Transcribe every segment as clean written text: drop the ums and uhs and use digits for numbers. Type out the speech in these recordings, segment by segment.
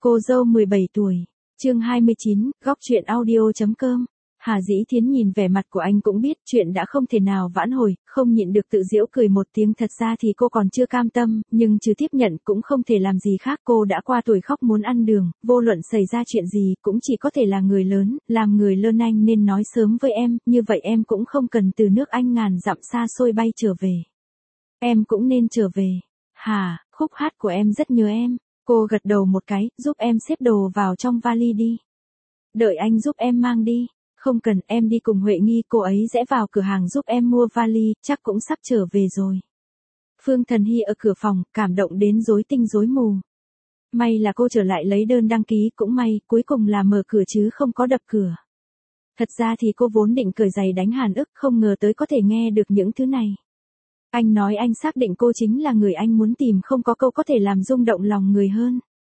Cô dâu 17 tuổi. Chương 29, góc chuyện audio.com. Hà Dĩ Thiến nhìn vẻ mặt của anh cũng biết chuyện đã không thể nào vãn hồi, không nhịn được tự giễu cười một tiếng. Thật ra thì cô còn chưa cam tâm, nhưng trừ tiếp nhận cũng không thể làm gì khác. Cô đã qua tuổi khóc muốn ăn đường, vô luận xảy ra chuyện gì cũng chỉ có thể là người lớn, làm người lớn. Anh nên nói sớm với em, như vậy em cũng không cần từ nước Anh ngàn dặm xa xôi bay trở về. Em cũng nên trở về. Hà, khúc hát của em rất nhớ em. Cô gật đầu một cái, giúp em xếp đồ vào trong vali đi. Đợi anh giúp em mang đi. Không cần, em đi cùng Huệ Nghi, cô ấy sẽ vào cửa hàng giúp em mua vali, chắc cũng sắp trở về rồi. Phương Thần Hy ở cửa phòng, cảm động đến rối tinh rối mù. May là cô trở lại lấy đơn đăng ký, cũng may, cuối cùng là mở cửa chứ không có đập cửa. Thật ra thì cô vốn định cởi giày đánh Hàn Ức, không ngờ tới có thể nghe được những thứ này. Anh nói anh xác định cô chính là người anh muốn tìm, không có câu có thể làm rung động lòng người hơn.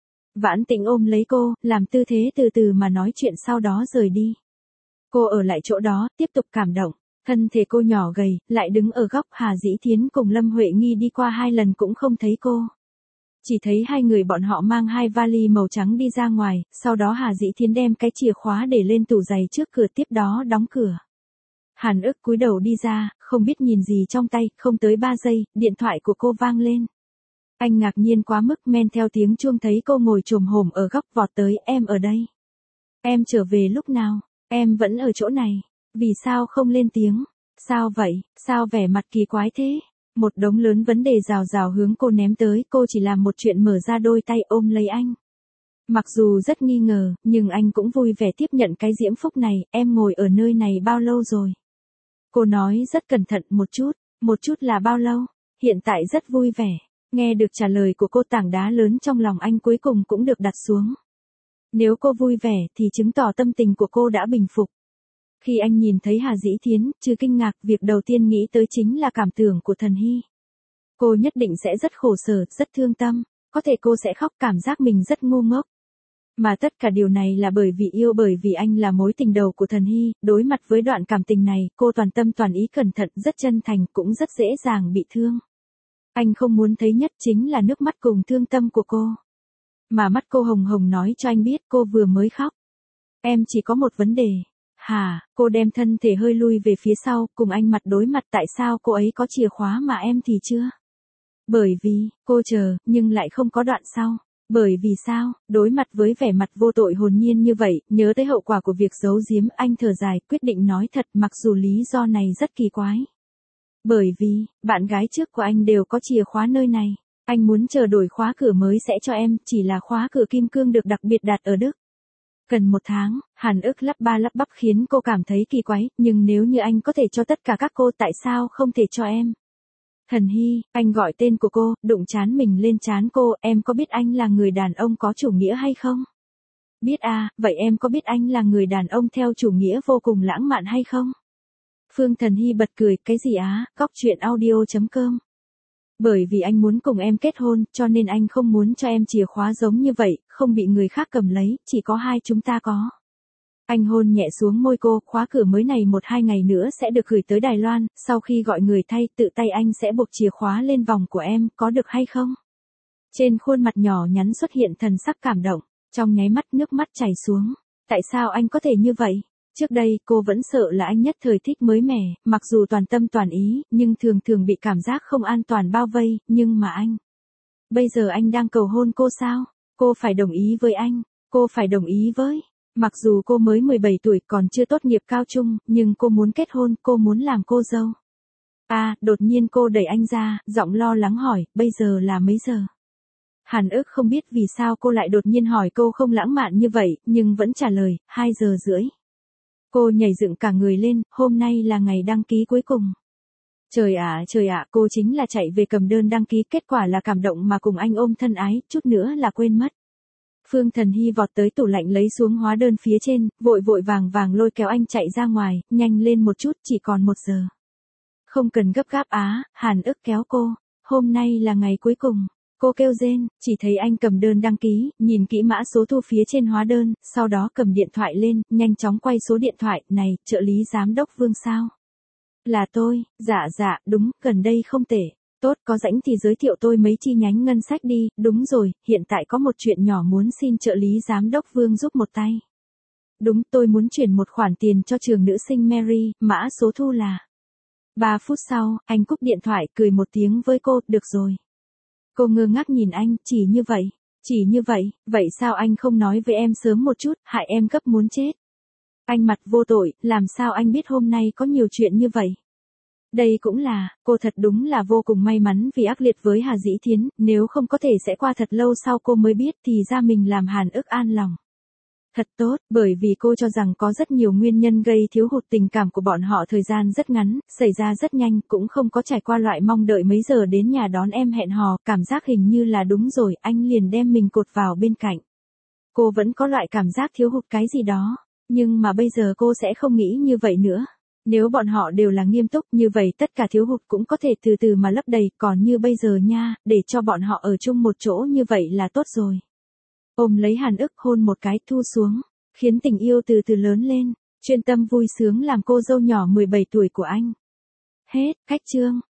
Vãn Tĩnh ôm lấy cô, làm tư thế từ từ mà nói chuyện, sau đó rời đi. Cô ở lại chỗ đó, tiếp tục cảm động. Thân thể cô nhỏ gầy, lại đứng ở góc. Hà Dĩ Thiến cùng Lâm Huệ Nghi đi qua 2 lần cũng không thấy cô. Chỉ thấy 2 người bọn họ mang 2 vali màu trắng đi ra ngoài, sau đó Hà Dĩ Thiến đem cái chìa khóa để lên tủ giày trước cửa, tiếp đó đóng cửa. Hàn Ức cúi đầu đi ra, không biết nhìn gì trong tay, không tới 3 giây, điện thoại của cô vang lên. Anh ngạc nhiên quá mức, men theo tiếng chuông thấy cô ngồi chồm hổm ở góc, vọt tới. Em ở đây. Em trở về lúc nào? Em vẫn ở chỗ này. Vì sao không lên tiếng? Sao vậy? Sao vẻ mặt kỳ quái thế? Một đống lớn vấn đề rào rào hướng cô ném tới, cô chỉ làm một chuyện mở ra đôi tay ôm lấy anh. Mặc dù rất nghi ngờ, nhưng anh cũng vui vẻ tiếp nhận cái diễm phúc này. Em ngồi ở nơi này bao lâu rồi? Cô nói rất cẩn thận, một chút là bao lâu? Hiện tại rất vui vẻ. Nghe được trả lời của cô, tảng đá lớn trong lòng anh cuối cùng cũng được đặt xuống. Nếu cô vui vẻ thì chứng tỏ tâm tình của cô đã bình phục. Khi anh nhìn thấy Hà Dĩ Thiến, trừ kinh ngạc, việc đầu tiên nghĩ tới chính là cảm tưởng của Thần Hy. Cô nhất định sẽ rất khổ sở, rất thương tâm, có thể cô sẽ khóc, cảm giác mình rất ngu ngốc. Mà tất cả điều này là bởi vì yêu, bởi vì anh là mối tình đầu của Thần Hy. Đối mặt với đoạn cảm tình này, cô toàn tâm toàn ý, cẩn thận, rất chân thành, cũng rất dễ dàng bị thương. Anh không muốn thấy nhất chính là nước mắt cùng thương tâm của cô. Mà mắt cô hồng hồng nói cho anh biết cô vừa mới khóc. Em chỉ có một vấn đề. Hà, cô đem thân thể hơi lui về phía sau, cùng anh mặt đối mặt. Tại sao cô ấy có chìa khóa mà em thì chưa? Bởi vì, cô chờ, nhưng lại không có đoạn sau. Bởi vì sao? Đối mặt với vẻ mặt vô tội hồn nhiên như vậy, nhớ tới hậu quả của việc giấu giếm, anh thở dài, quyết định nói thật, mặc dù lý do này rất kỳ quái. Bởi vì, bạn gái trước của anh đều có chìa khóa nơi này. Anh muốn chờ đổi khóa cửa mới sẽ cho em, chỉ là khóa cửa kim cương được đặc biệt đặt ở Đức. Cần 1 tháng, Hàn Ức lắp ba lắp bắp khiến cô cảm thấy kỳ quái, nhưng nếu như anh có thể cho tất cả các cô, tại sao không thể cho em? Thần Hy, anh gọi tên của cô, đụng trán mình lên trán cô. Em có biết anh là người đàn ông có chủ nghĩa hay không? Biết à, vậy em có biết anh là người đàn ông theo chủ nghĩa vô cùng lãng mạn hay không? Phương Thần Hy bật cười, cái gì á? Góc chuyện audio.com. Bởi vì anh muốn cùng em kết hôn, cho nên anh không muốn cho em chìa khóa giống như vậy, không bị người khác cầm lấy, chỉ có 2 chúng ta có. Anh hôn nhẹ xuống môi cô, khóa cửa mới này 1-2 ngày nữa sẽ được gửi tới Đài Loan, sau khi gọi người thay, tự tay anh sẽ buộc chìa khóa lên vòng của em, có được hay không? Trên khuôn mặt nhỏ nhắn xuất hiện thần sắc cảm động, trong nháy mắt nước mắt chảy xuống. Tại sao anh có thể như vậy? Trước đây, cô vẫn sợ là anh nhất thời thích mới mẻ, mặc dù toàn tâm toàn ý, nhưng thường thường bị cảm giác không an toàn bao vây, nhưng mà anh. Bây giờ anh đang cầu hôn cô sao? Cô phải đồng ý với anh, cô phải đồng ý với. Mặc dù cô mới 17 tuổi còn chưa tốt nghiệp cao trung, nhưng cô muốn kết hôn, cô muốn làm cô dâu. À, đột nhiên cô đẩy anh ra, giọng lo lắng hỏi, bây giờ là mấy giờ? Hàn Ức không biết vì sao cô lại đột nhiên hỏi câu không lãng mạn như vậy, nhưng vẫn trả lời, 2:30. Cô nhảy dựng cả người lên, hôm nay là ngày đăng ký cuối cùng. Trời ạ, cô chính là chạy về cầm đơn đăng ký, kết quả là cảm động mà cùng anh ôm thân ái, chút nữa là quên mất. Phương Thần Hy vọt tới tủ lạnh lấy xuống hóa đơn phía trên, vội vội vàng vàng lôi kéo anh chạy ra ngoài, nhanh lên một chút, chỉ còn 1 giờ. Không cần gấp gáp á, Hàn Ức kéo cô, hôm nay là ngày cuối cùng. Cô kêu rên, chỉ thấy anh cầm đơn đăng ký, nhìn kỹ mã số thu phía trên hóa đơn, sau đó cầm điện thoại lên, nhanh chóng quay số điện thoại, này, trợ lý giám đốc Vương sao? Là tôi, dạ, đúng, gần đây không tệ. Tốt, có rảnh thì giới thiệu tôi mấy chi nhánh ngân sách đi, đúng rồi, hiện tại có một chuyện nhỏ muốn xin trợ lý giám đốc Vương giúp một tay. Đúng, tôi muốn chuyển một khoản tiền cho trường nữ sinh Mary, mã số thu là. 3 phút sau, anh cúp điện thoại, cười một tiếng với cô, được rồi. Cô ngơ ngác nhìn anh, chỉ như vậy, vậy sao anh không nói với em sớm một chút, hại em gấp muốn chết. Anh mặt vô tội, làm sao anh biết hôm nay có nhiều chuyện như vậy. Đây cũng là, cô thật đúng là vô cùng may mắn vì ác liệt với Hà Dĩ Thiến, nếu không có thể sẽ qua thật lâu sau cô mới biết thì ra mình làm Hàn ức an lòng. Thật tốt, bởi vì cô cho rằng có rất nhiều nguyên nhân gây thiếu hụt tình cảm của bọn họ thời gian rất ngắn, xảy ra rất nhanh, cũng không có trải qua loại mong đợi mấy giờ đến nhà đón em hẹn hò, cảm giác hình như là đúng rồi, anh liền đem mình cột vào bên cạnh. Cô vẫn có loại cảm giác thiếu hụt cái gì đó, nhưng mà bây giờ cô sẽ không nghĩ như vậy nữa. Nếu bọn họ đều là nghiêm túc như vậy tất cả thiếu hụt cũng có thể từ từ mà lấp đầy, còn như bây giờ nha, để cho bọn họ ở chung một chỗ như vậy là tốt rồi. Ôm lấy Hàn ức hôn một cái thu xuống, khiến tình yêu từ từ lớn lên, chuyên tâm vui sướng làm cô dâu nhỏ 17 tuổi của anh. Hết, khách chương.